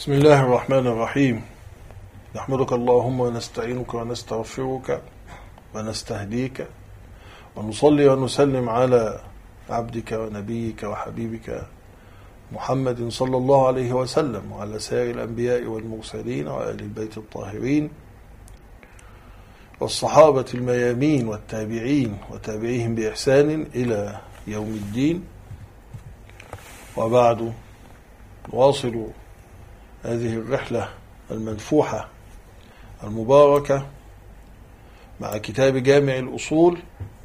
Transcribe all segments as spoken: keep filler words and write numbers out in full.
بسم الله الرحمن الرحيم. نحمدك اللهم ونستعينك ونستغفرك ونستهديك ونصلي ونسلم على عبدك ونبيك وحبيبك محمد صلى الله عليه وسلم وعلى سائر الأنبياء والمرسلين وآل البيت الطاهرين والصحابة الميامين والتابعين وتابعيهم بإحسان إلى يوم الدين. وبعد، نواصل هذه الرحلة المنفوحة المباركة مع كتاب جامع الأصول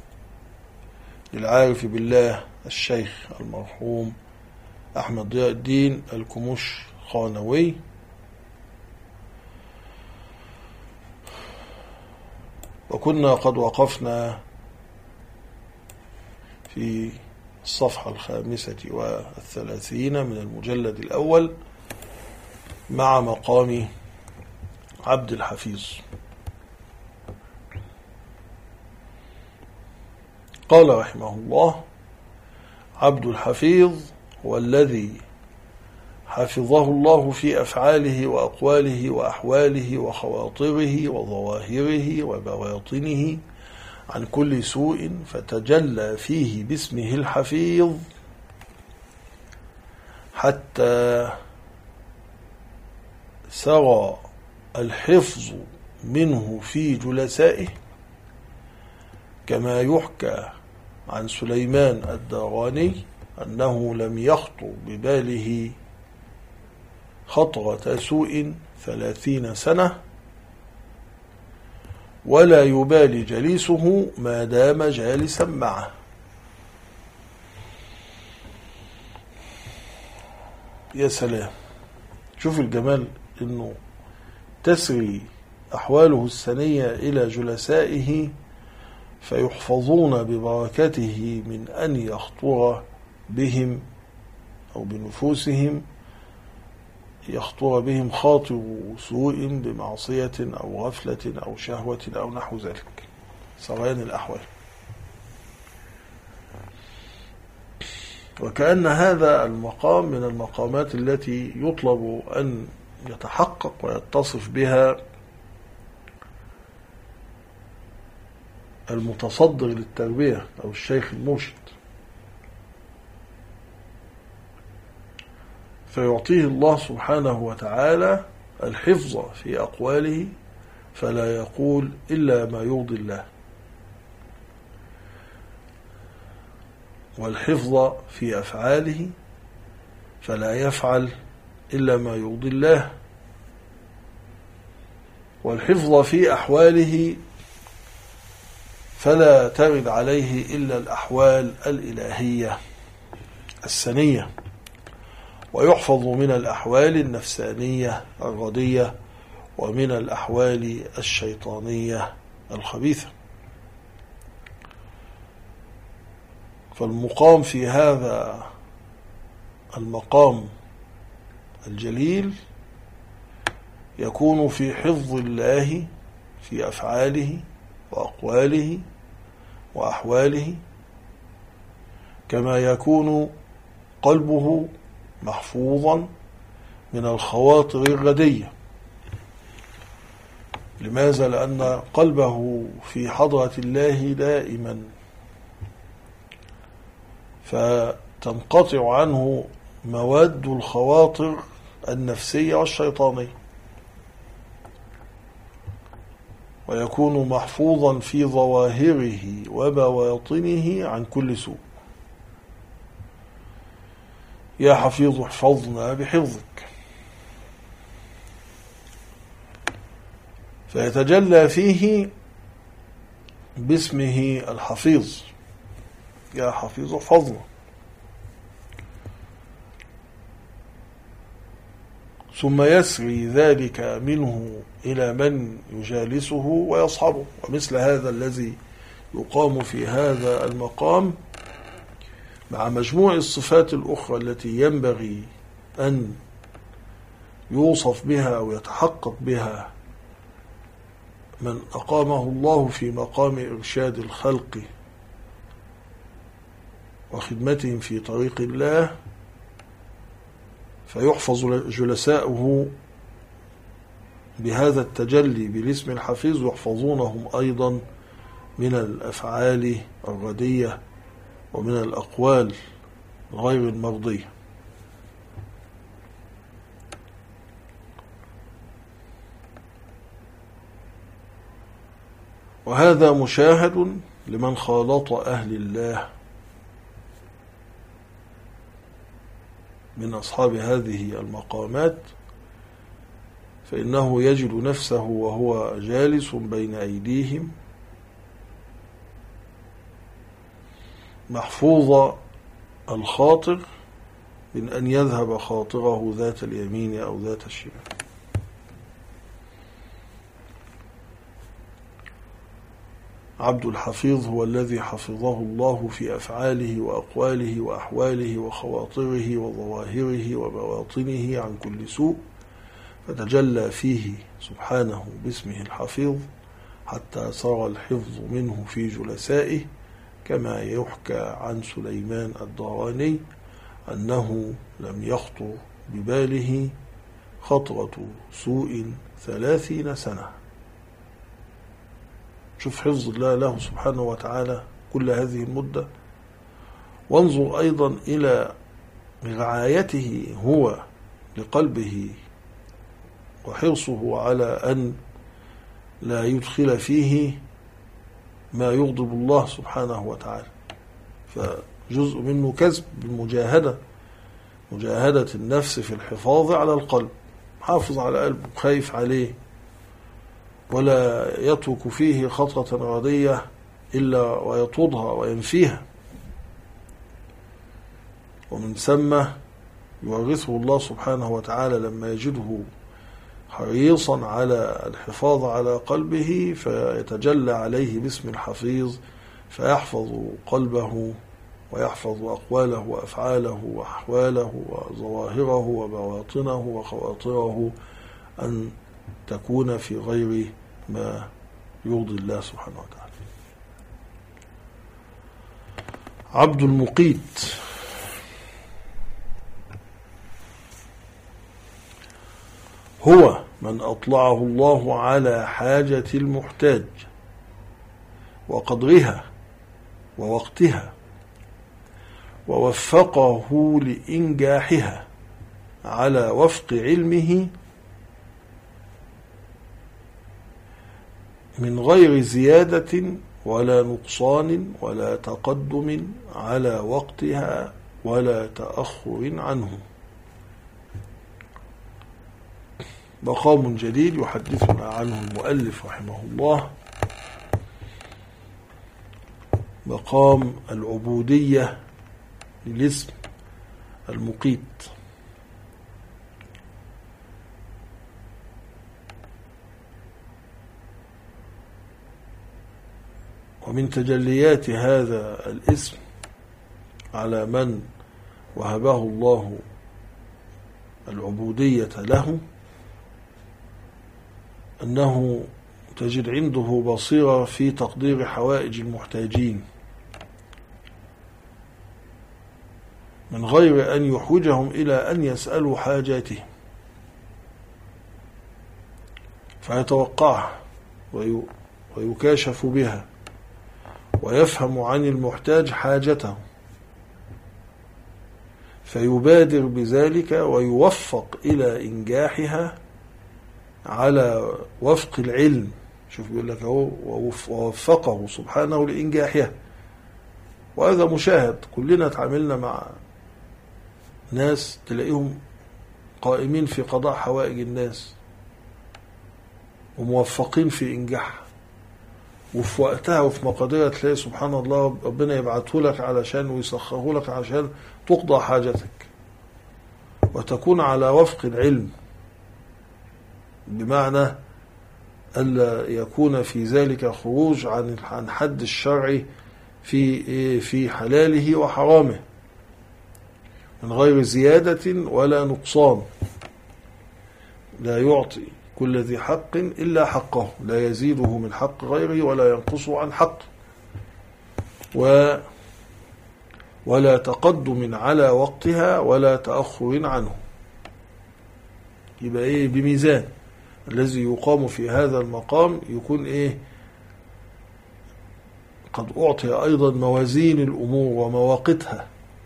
للعارف بالله الشيخ المرحوم أحمد ضياء الدين الكمش خانوي. وكنا قد وقفنا في الصفحة الخامسة والثلاثين من المجلد الأول مع مقام عبد الحفيظ. قال رحمه الله: عبد الحفيظ هو الذي حفظه الله في أفعاله وأقواله وأحواله وخواطره وظواهره وبواطنه عن كل سوء، فتجلى فيه باسمه الحفيظ حتى سرى الحفظ منه في جلسائه، كما يحكى عن سليمان الداراني أنه لم يخطر بباله خطرة سوء ثلاثين سنة، ولا يبالي جليسه ما دام جالسا معه. يا سلام، شوف الجمال، إنه تسري أحواله السنية إلى جلسائه فيحفظون ببركته من أن يخطر بهم أو بنفوسهم يخطر بهم خاطر سوء بمعصية أو غفلة أو شهوة أو نحو ذلك، سريان الأحوال. وكأن هذا المقام من المقامات التي يطلب أن يتحقق ويتصف بها المتصدر للتربية أو الشيخ المرشد، فيعطيه الله سبحانه وتعالى الحفظ في أقواله فلا يقول إلا ما يرضي الله، والحفظ في أفعاله فلا يفعل إلا ما يرضي الله، والحفظ في أحواله فلا ترد عليه إلا الأحوال الإلهية السنية، ويحفظ من الأحوال النفسانية الردية ومن الأحوال الشيطانية الخبيثة. فالمقام في هذا المقام الجليل يكون في حفظ الله في أفعاله وأقواله وأحواله، كما يكون قلبه محفوظا من الخواطر الردية. لماذا؟ لأن قلبه في حضرة الله دائما، فتنقطع عنه مواد الخواطر النفسية والشيطانية، ويكون محفوظا في ظواهره وبواطنه عن كل سوء. يا حفيظ احفظنا بحفظك. فيتجلى فيه باسمه الحفيظ، يا حفيظ احفظنا. ثم يسري ذلك منه إلى من يجالسه ويصحبه. ومثل هذا الذي يقام في هذا المقام مع مجموع الصفات الأخرى التي ينبغي أن يوصف بها أو يتحقق بها من أقامه الله في مقام إرشاد الخلق وخدمتهم في طريق الله، فيحفظ جلساؤه بهذا التجلي بالاسم الحفيظ، يحفظونهم أيضا من الأفعال الردية ومن الأقوال غير المرضية. وهذا مشاهد لمن خالط أهل الله من أصحاب هذه المقامات، فإنه يجد نفسه وهو جالس بين أيديهم محفوظ الخاطر من أن يذهب خاطره ذات اليمين أو ذات الشمال. عبد الحفيظ هو الذي حفظه الله في أفعاله وأقواله وأحواله وخواطره وظواهره وبواطنه عن كل سوء، فتجلى فيه سبحانه باسمه الحفيظ حتى صار الحفظ منه في جلسائه، كما يحكى عن سليمان الداراني أنه لم يخطر بباله خطرة سوء ثلاثين سنة. شوف حفظ الله له سبحانه وتعالى كل هذه المدة. وانظر أيضا إلى رعايته هو لقلبه وحرصه على أن لا يدخل فيه ما يغضب الله سبحانه وتعالى، فجزء منه كسب بالمجاهدة، مجاهدة النفس في الحفاظ على القلب، حافظ على قلبه، خايف عليه، ولا يترك فيه خطرة ردية إلا ويطردها وينفيها. ومن ثم يورثه الله سبحانه وتعالى لما يجده حريصا على الحفاظ على قلبه، فيتجلى عليه باسم الحفيظ فيحفظ قلبه ويحفظ أقواله وأفعاله وأحواله وظواهره وبواطنه وخواطره أن تكون في غير ما يرضي الله سبحانه وتعالى. عبد المقيت هو من أطلعه الله على حاجة المحتاج وقدرها ووقتها، ووفقه لإنجاحها على وفق علمه من غير زيادة ولا نقصان ولا تقدم على وقتها ولا تأخر عنه. مقام جديد يحدثنا عنه المؤلف رحمه الله، مقام العبودية للاسم المقيت. ومن تجليات هذا الاسم على من وهبه الله العبودية له أنه تجد عنده بصيرة في تقدير حوائج المحتاجين من غير أن يحوجهم إلى أن يسألوا حاجاتهم، فيتوقعها ويكاشف بها ويفهم عن المحتاج حاجته، فيبادر بذلك ويوفق إلى إنجاحها على وفق العلم. شوف يقول لك هو ووفقه سبحانه لإنجاحها. وهذا مشاهد، كلنا تعاملنا مع ناس تلاقيهم قائمين في قضاء حوائج الناس وموفقين في إنجاحها، وفي وقتها وفي مقاديرها تلاقي سبحان الله ربنا يبعثه لك علشان ويسخره لك علشان تقضى حاجتك وتكون على وفق العلم، بمعنى ألا يكون في ذلك خروج عن عن حد الشرع في في حلاله وحرامه من غير زيادة ولا نقصان. لا يعطي كل ذي حق إلا حقه، لا يزيده من حق غيره ولا ينقصه عن حقه، و ولا تقدم على وقتها ولا تأخر عنه. يبقى إيه؟ بميزان. الذي يقام في هذا المقام يكون إيه؟ قد أعطي أيضا موازين الأمور ومواقتها،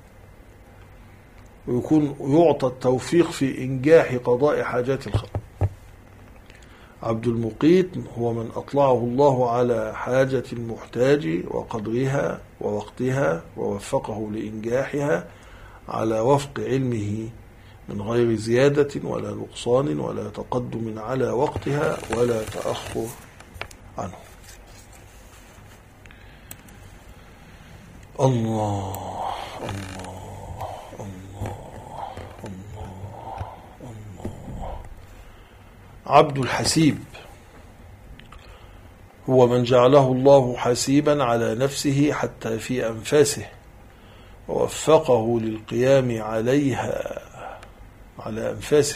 ويكون يعطى التوفيق في إنجاح قضاء حاجات الخلق. عبد المقيت هو من أطلعه الله على حاجة المحتاج وقدرها ووقتها ووفقه لإنجاحها على وفق علمه من غير زيادة ولا نقصان ولا تقدم على وقتها ولا تأخر عنه. الله الله الله الله الله. عبد الحسيب هو من جعله الله حسيبا على نفسه حتى في أنفاسه، ووفقه للقيام عليها على أنفاسه،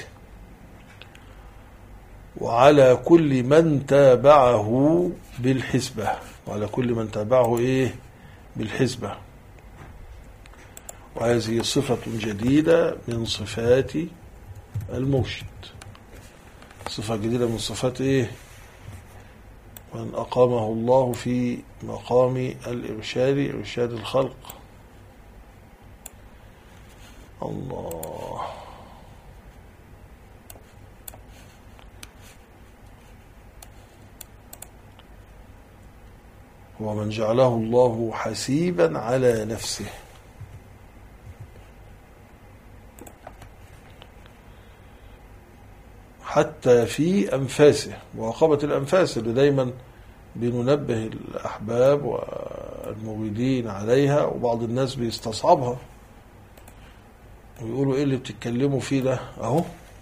وعلى كل من تابعه بالحسبة، وعلى كل من تابعه إيه؟ بالحسبة. وهذه صفة جديدة من صفات المرشد، صفة جديدة من صفات إيه؟ من أقامه الله في مقام الإرشاد، إرشاد الخلق. الله. ومن جعله الله حسيبا على نفسه، حتى في أنفاسه. مراقبة الأنفاس اللي دايما بننبه الأحباب والمريدين عليها، وبعض الناس بيستصعبها ويقولوا إيه اللي بتتكلموا فيه ده؟ أهو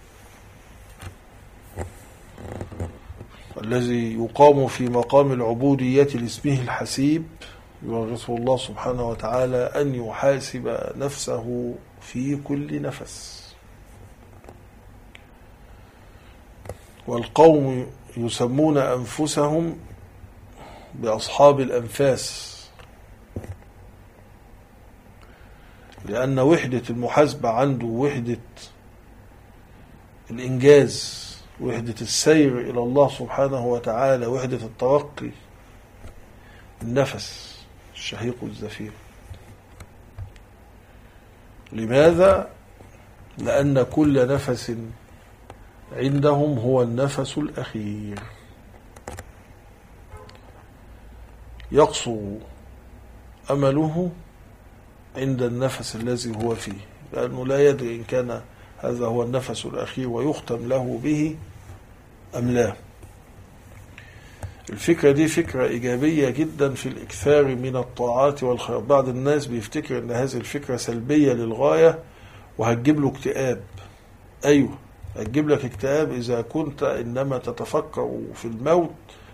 الذي يقام في مقام العبودية لاسمه الحسيب يورثه الله سبحانه وتعالى أن يحاسب نفسه في كل نفس. والقوم يسمون أنفسهم بأصحاب الأنفاس، لأن وحدة المحاسبة عنده وحدة الإنجاز، وحدة السير إلى الله سبحانه وتعالى، وحدة الترقي، النفس الشهيق الزفير. لماذا؟ لأن كل نفس عندهم هو النفس الأخير، يقصر أمله عند النفس الذي هو فيه، لأنه لا يدري إن كان هذا هو النفس الأخير ويختم له به أم لا. الفكرة دي فكرة إيجابية جدا في الإكثار من الطاعات والخير. بعض الناس بيفتكر أن هذه الفكرة سلبية للغاية وهتجيب له اكتئاب. أيوة، هتجيب لك اكتئاب إذا كنت إنما تتفكر في الموت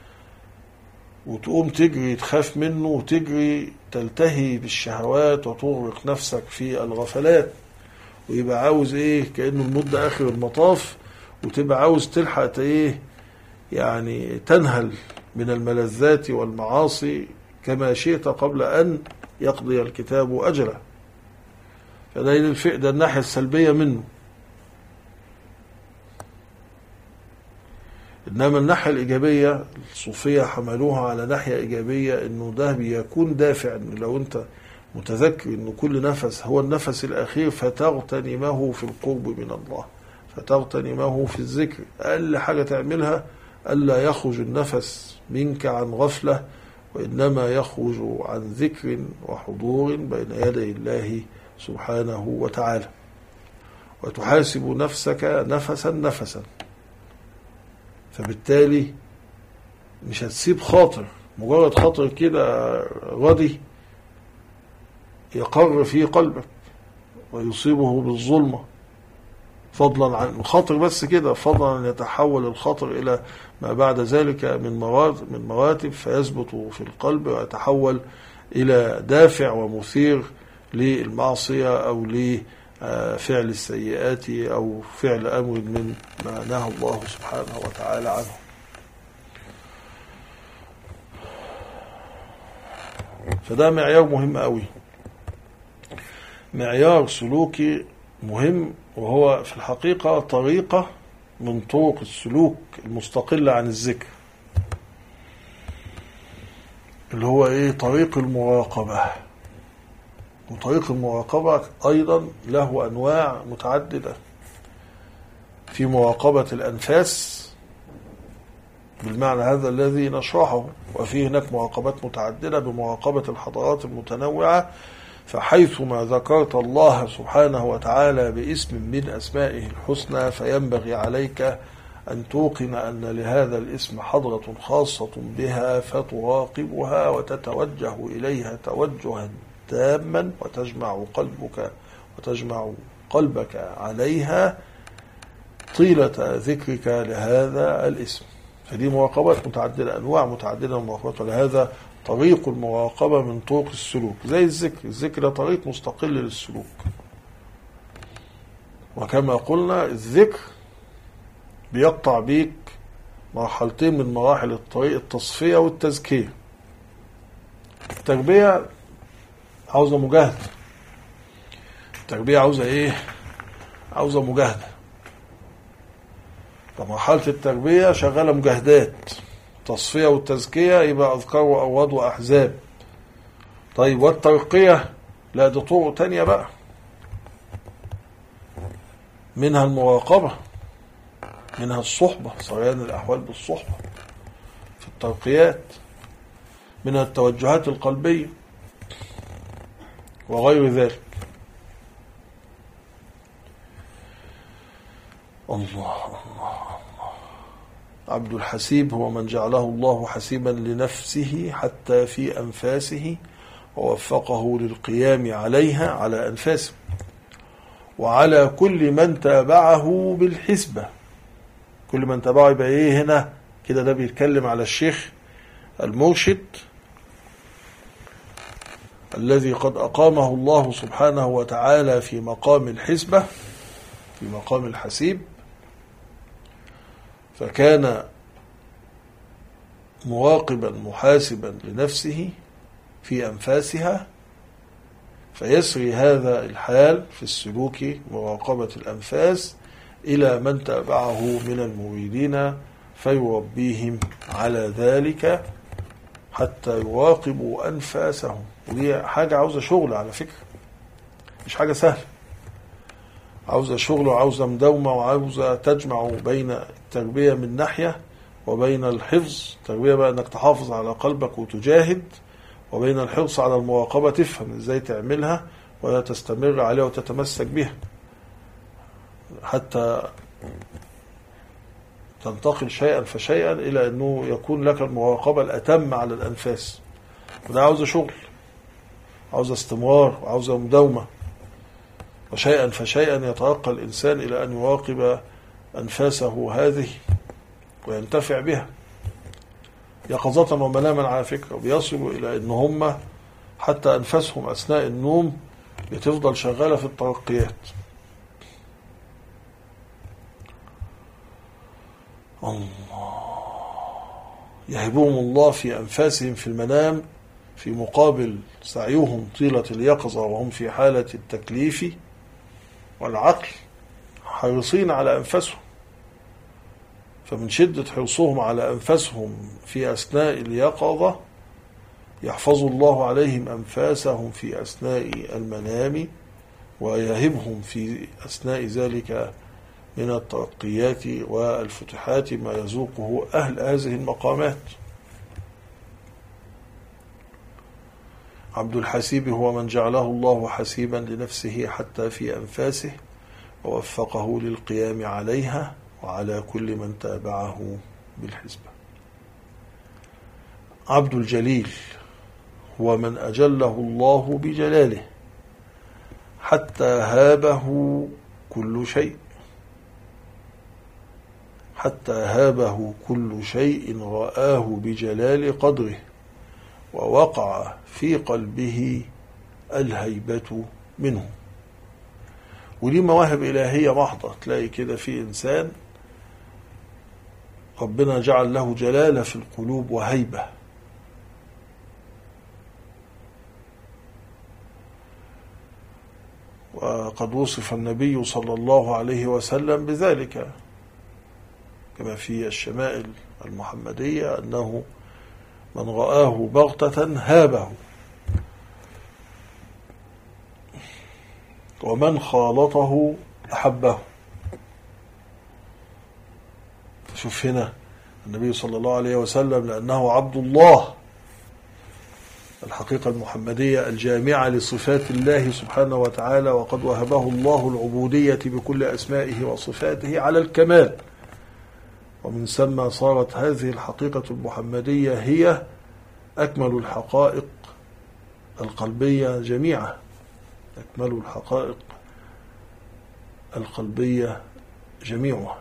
وتقوم تجري تخاف منه وتجري تلتهي بالشهوات وتغرق نفسك في الغفلات، ويبقى عاوز ايه؟ كأنه الموت ده آخر المطاف، وتبقى عاوز تلحق ايه؟ يعني تنهل من الملذات والمعاصي كما شئت قبل أن يقضي الكتاب أجله. فده الفئة ده الناحية السلبية منه. إنما الناحية الإيجابية الصوفية حملوها على ناحية إيجابية، إنه ده بيكون دافع. إنه لو أنت متذكر إنه كل نفس هو النفس الأخير فتغتنمه في القرب من الله، فتغتنمه في الذكر. أقل حاجة تعملها ألا يخرج النفس منك عن غفلة، وإنما يخرج عن ذكر وحضور بين يدي الله سبحانه وتعالى. وتحاسب نفسك نفسا نفسا، فبالتالي مش هتسيب خاطر، مجرد خاطر كده ردي يقر في قلبك ويصيبه بالظلمة، فضلا عن خاطر بس كده، فضلا أن يتحول الخاطر إلى ما بعد ذلك من مراتب, من مراتب فيثبت في القلب ويتحول إلى دافع ومثير للمعصية أو لفعل السيئات أو فعل أمر من ما نهى الله سبحانه وتعالى عنه. فده معيار مهم قوي، معيار سلوكي مهم، وهو في الحقيقة طريقة من طرق السلوك المستقلة عن الذكر، اللي هو ايه؟ طريق المراقبة. وطريق المراقبة أيضا له أنواع متعددة، في مراقبة الأنفاس بالمعنى هذا الذي نشرحه، وفي هناك مراقبات متعددة بمراقبة الحضارات المتنوعة. فحيثما ذكرت الله سبحانه وتعالى باسم من أسمائه الحسنى فينبغي عليك أن توقن أن لهذا الاسم حضرة خاصة بها، فتراقبها وتتوجه إليها توجها تاما، وتجمع قلبك وتجمع قلبك عليها طيلة ذكرك لهذا الاسم. فدي مراقبات متعددة، أنواع متعددة من المراقبات، ولهذا طريق المراقبة من طرق السلوك. زي الذكر، الذكر ده طريق مستقل للسلوك. وكما قلنا الذكر بيقطع بيك مرحلتين من مراحل الطريق، التصفية والتزكية. التربية عاوزة مجاهدة، التربية عاوزة ايه؟ عاوزة مجاهدة. فمرحلة التربية شغالة مجاهدات، التصفية والتزكية يبقى أذكار وأوراد وأحزاب. طيب والترقية لا، دي طرق تانية بقى، منها المراقبة، منها الصحبة، صريان الأحوال بالصحبة في الترقيات، منها التوجهات القلبية وغير ذلك. الله الله الله. عبد الحسيب هو من جعله الله حسيبا لنفسه حتى في أنفاسه، ووفقه للقيام عليها على أنفاسه، وعلى كل من تابعه بالحسبة. كل من تابعه يبقى ايه هنا كده؟ ده بيتكلم على الشيخ المرشد الذي قد أقامه الله سبحانه وتعالى في مقام الحسبة، في مقام الحسيب، فكان مراقبا محاسبا لنفسه في أنفاسها، فيسري هذا الحال في السلوك مراقبة الأنفاس إلى من تابعه من المريدين، فيربيهم على ذلك حتى يراقبوا أنفاسهم. ودي حاجة عاوزة شغل على فكرة، مش حاجة سهلة، عاوزة شغل وعاوزة مداومة، وعاوزة تجمع بين التربية من ناحية وبين الحفظ، التربية بقى انك تحافظ على قلبك وتجاهد، وبين الحرص على المراقبة تفهم ازاي تعملها ولا تستمر عليها وتتمسك بها حتى تنتقل شيئا فشيئا إلى أنه يكون لك المراقبة الأتم على الأنفاس. وده عاوز شغل، عاوز استمرار، وعاوز مداومة، وشيئا فشيئا يترقى الإنسان إلى أن يراقب أنفاسه هذه وينتفع بها يقظة ومناما على فكرة. وبيصلوا إلى أن هم حتى أنفاسهم أثناء النوم بتفضل شغالة في الترقيات. الله يهبهم الله في أنفاسهم في المنام في مقابل سعيهم طيلة اليقظة وهم في حالة التكليف والعقل، حريصين على أنفسهم. فمن شدة حرصهم على أنفسهم في أثناء اليقظة يحفظ الله عليهم أنفاسهم في أثناء المنام، ويهبهم في أثناء ذلك من الترقيات والفتحات ما يذوقه أهل هذه المقامات. عبد الحسيب هو من جعله الله حسيبا لنفسه حتى في أنفاسه، ووفقه للقيام عليها وعلى كل من تابعه بالحسبة. عبد الجليل هو من أجله الله بجلاله حتى هابه كل شيء، حتى هابه كل شيء رآه بجلال قدره، ووقع في قلبه الهيبة منه. ودي مواهب إلهية محضة، تلاقي كده في إنسان ربنا جعل له جلالة في القلوب وهيبة. وقد وصف النبي صلى الله عليه وسلم بذلك كما في الشمائل المحمدية أنه من رآه بغتة هابه، ومن خالطه أحبه. شوف هنا النبي صلى الله عليه وسلم لأنه عبد الله، الحقيقة المحمدية الجامعة لصفات الله سبحانه وتعالى، وقد وهبه الله العبودية بكل أسمائه وصفاته على الكمال، ومن ثم صارت هذه الحقيقة المحمدية هي أكمل الحقائق القلبية جميعا، أكمل الحقائق القلبية جميعها.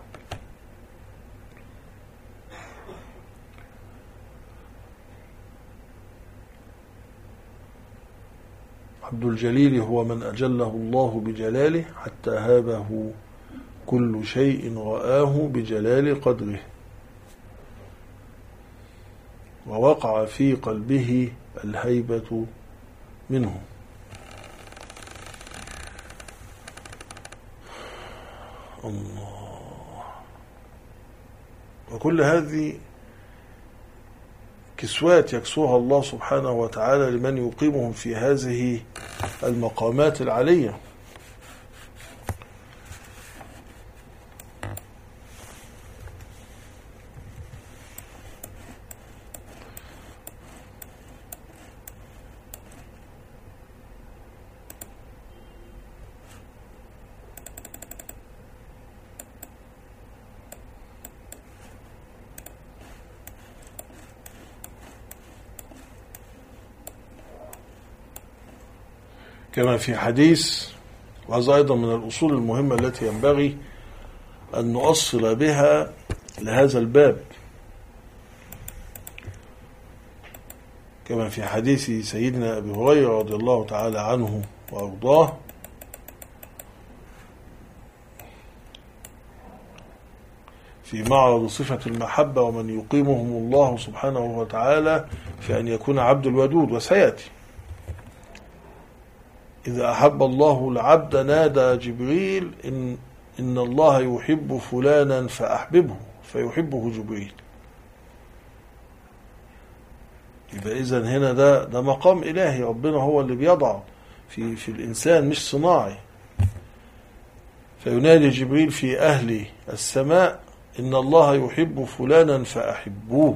عبد الجليل هو من أجله الله بجلاله حتى هابه كل شيء رآه بجلال قدره، ووقع في قلبه الهيبة منه. الله. وكل هذه كسوات يكسوها الله سبحانه وتعالى لمن يقيمهم في هذه المقامات العالية. كما في حديث، وهذا أيضا من الأصول المهمة التي ينبغي أن نؤصل بها لهذا الباب، كما في حديث سيدنا أبي هريرة رضي الله تعالى عنه وأرضاه: في معرض صفة المحبة ومن يقيمهم الله سبحانه وتعالى في أن يكون عبد الودود. وسيأتي إذا أحب الله العبد نادى جبريل إن, إن الله يحب فلانا فأحببه، فيحبه جبريل. يبقى إذن هنا ده, ده مقام إلهي، ربنا هو اللي بيضع في, في الإنسان، مش صناعي. فينادي جبريل في أهل السماء: إن الله يحب فلانا فأحبوه،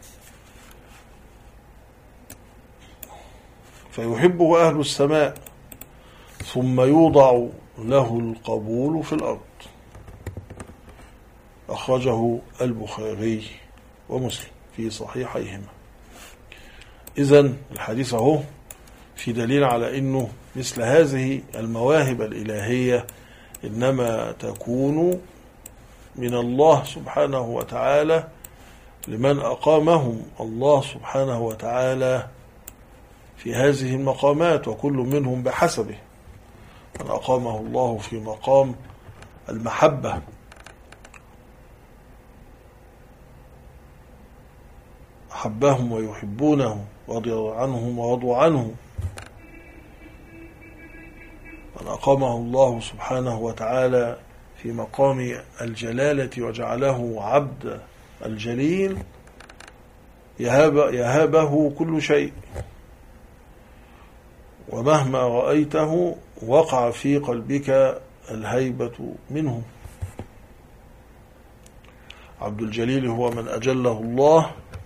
فيحبه أهل السماء، ثم يوضع له القبول في الأرض. أخرجه البخاري ومسلم في صحيحيهما. إذن الحديث اهو في دليل على أنه مثل هذه المواهب الإلهية إنما تكون من الله سبحانه وتعالى لمن أقامهم الله سبحانه وتعالى في هذه المقامات، وكل منهم بحسبه. من أقامه الله في مقام المحبة أحبهم ويحبونه، ورضي عنهم ورضوا عنه. من أقامه الله سبحانه وتعالى في مقام الجلالة وجعله عبد الجليل يهاب يهابه كل شيء، ومهما رأيته وقع في قلبك الهيبة منه. عبد الجليل هو من أجله الله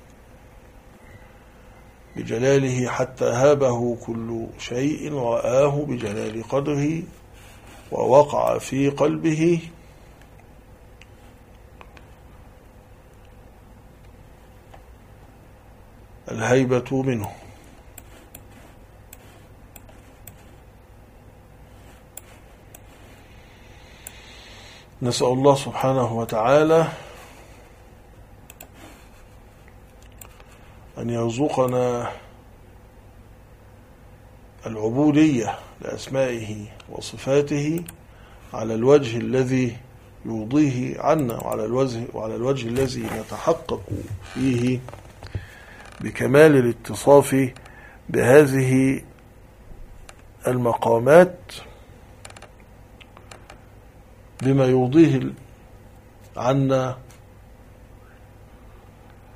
بجلاله حتى هابه كل شيء رآه بجلال قدره، ووقع في قلبه الهيبة منه. نسأل الله سبحانه وتعالى أن يرزقنا العبودية لأسمائه وصفاته على الوجه الذي يرضيه عنا، وعلى الوجه, وعلى الوجه الذي نتحقق فيه بكمال الاتصاف بهذه المقامات بما يرضيه عنا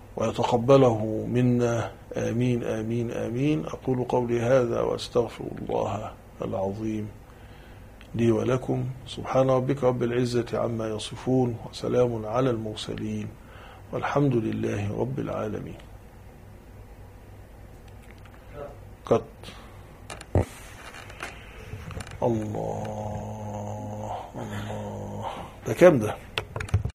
ويتقبله منا. آمين آمين آمين. أقول قولي هذا وأستغفر الله العظيم لي ولكم. سبحان ربك رب العزة عما يصفون، وسلام على المرسلين، والحمد لله رب العالمين. قط الله الله. ده كام ده؟